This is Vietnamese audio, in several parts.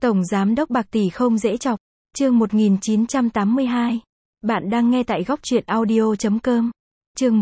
Tổng Giám đốc bạc tỷ không dễ chọc. Chương 1982. Bạn đang nghe tại góc truyện audio.com. Chương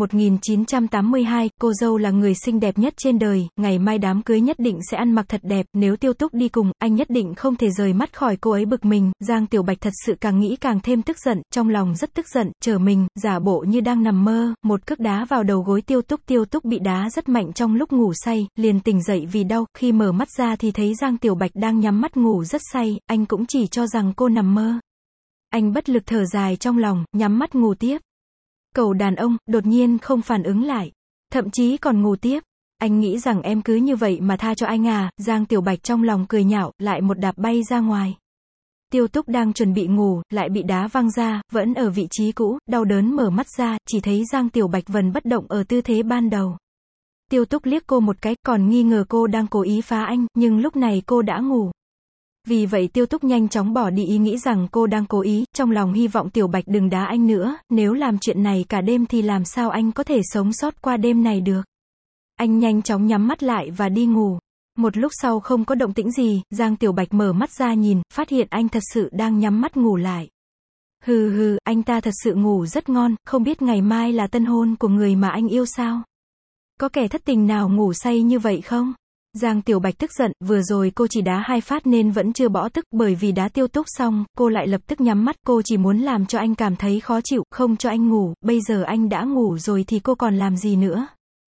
1982, cô dâu là người xinh đẹp nhất trên đời, ngày mai đám cưới nhất định sẽ ăn mặc thật đẹp, nếu Tiêu Túc đi cùng, anh nhất định không thể rời mắt khỏi cô ấy bực mình. Giang Tiểu Bạch thật sự càng nghĩ càng thêm tức giận, trong lòng rất tức giận, trở mình, giả bộ như đang nằm mơ, một cước đá vào đầu gối Tiêu Túc bị đá rất mạnh trong lúc ngủ say, liền tỉnh dậy vì đau, khi mở mắt ra thì thấy Giang Tiểu Bạch đang nhắm mắt ngủ rất say, anh cũng chỉ cho rằng cô nằm mơ. Anh bất lực thở dài trong lòng, nhắm mắt ngủ tiếp. Cậu đàn ông, đột nhiên không phản ứng lại. Thậm chí còn ngủ tiếp. Anh nghĩ rằng em cứ như vậy mà tha cho anh à, Giang Tiểu Bạch trong lòng cười nhạo, lại một đạp bay ra ngoài. Tiêu Túc đang chuẩn bị ngủ, lại bị đá văng ra, vẫn ở vị trí cũ, đau đớn mở mắt ra, chỉ thấy Giang Tiểu Bạch vẫn bất động ở tư thế ban đầu. Tiêu Túc liếc cô một cái, còn nghi ngờ cô đang cố ý phá anh, nhưng lúc này cô đã ngủ. Vì vậy Tiêu Túc nhanh chóng bỏ đi ý nghĩ rằng cô đang cố ý, trong lòng hy vọng Tiểu Bạch đừng đá anh nữa, nếu làm chuyện này cả đêm thì làm sao anh có thể sống sót qua đêm này được. Anh nhanh chóng nhắm mắt lại và đi ngủ. Một lúc sau không có động tĩnh gì, Giang Tiểu Bạch mở mắt ra nhìn, phát hiện anh thật sự đang nhắm mắt ngủ lại. Hừ, anh ta thật sự ngủ rất ngon, không biết ngày mai là tân hôn của người mà anh yêu sao? Có kẻ thất tình nào ngủ say như vậy không? Giang Tiểu Bạch tức giận, vừa rồi cô chỉ đá 2 phát nên vẫn chưa bỏ tức, bởi vì đá Tiêu Túc xong, cô lại lập tức nhắm mắt, cô chỉ muốn làm cho anh cảm thấy khó chịu, không cho anh ngủ, bây giờ anh đã ngủ rồi thì cô còn làm gì nữa.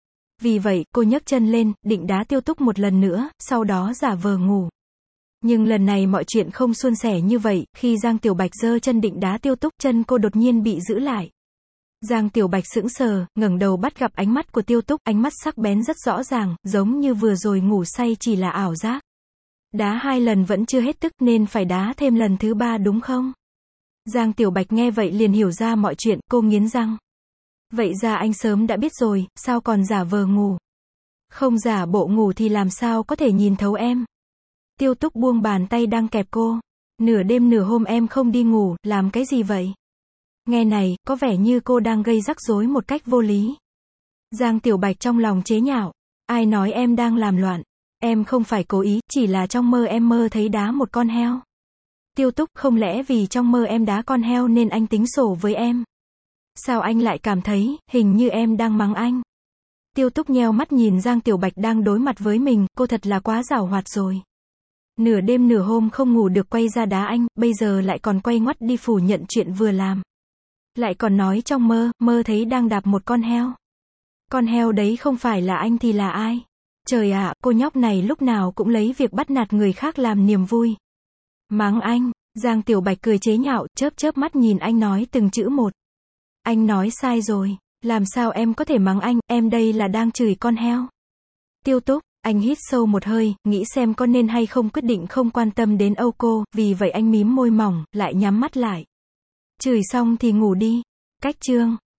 Vì vậy, cô nhấc chân lên, định đá Tiêu Túc một lần nữa, sau đó giả vờ ngủ. Nhưng lần này mọi chuyện không suôn sẻ như vậy, khi Giang Tiểu Bạch giơ chân định đá Tiêu Túc, chân cô đột nhiên bị giữ lại. Giang Tiểu Bạch sững sờ, ngẩng đầu bắt gặp ánh mắt của Tiêu Túc, ánh mắt sắc bén rất rõ ràng, giống như vừa rồi ngủ say chỉ là ảo giác. Đá 2 lần vẫn chưa hết tức nên phải đá thêm lần thứ 3 đúng không? Giang Tiểu Bạch nghe vậy liền hiểu ra mọi chuyện, cô nghiến răng. Vậy ra anh sớm đã biết rồi, sao còn giả vờ ngủ? Không giả bộ ngủ thì làm sao có thể nhìn thấu em? Tiêu Túc buông bàn tay đang kẹp cô. Nửa đêm nửa hôm em không đi ngủ, làm cái gì vậy? Nghe này, có vẻ như cô đang gây rắc rối một cách vô lý. Giang Tiểu Bạch trong lòng chế nhạo. Ai nói em đang làm loạn? Em không phải cố ý, chỉ là trong mơ em mơ thấy đá một con heo. Tiêu Túc, không lẽ vì trong mơ em đá con heo nên anh tính sổ với em? Sao anh lại cảm thấy, hình như em đang mắng anh? Tiêu Túc nheo mắt nhìn Giang Tiểu Bạch đang đối mặt với mình, cô thật là quá giảo hoạt rồi. Nửa đêm nửa hôm không ngủ được quay ra đá anh, bây giờ lại còn quay ngoắt đi phủ nhận chuyện vừa làm. Lại còn nói trong mơ thấy đang đạp một con heo. Con heo đấy không phải là anh thì là ai? Trời ạ, cô nhóc này lúc nào cũng lấy việc bắt nạt người khác làm niềm vui. Mắng anh, Giang Tiểu Bạch cười chế nhạo, chớp mắt nhìn anh nói từng chữ một. Anh nói sai rồi, làm sao em có thể mắng anh, em đây là đang chửi con heo. Tiêu Túc, anh hít sâu một hơi, nghĩ xem có nên hay không quyết định không quan tâm đến Âu cô, vì vậy anh mím môi mỏng, lại nhắm mắt lại. Chửi xong thì ngủ đi. Cách chương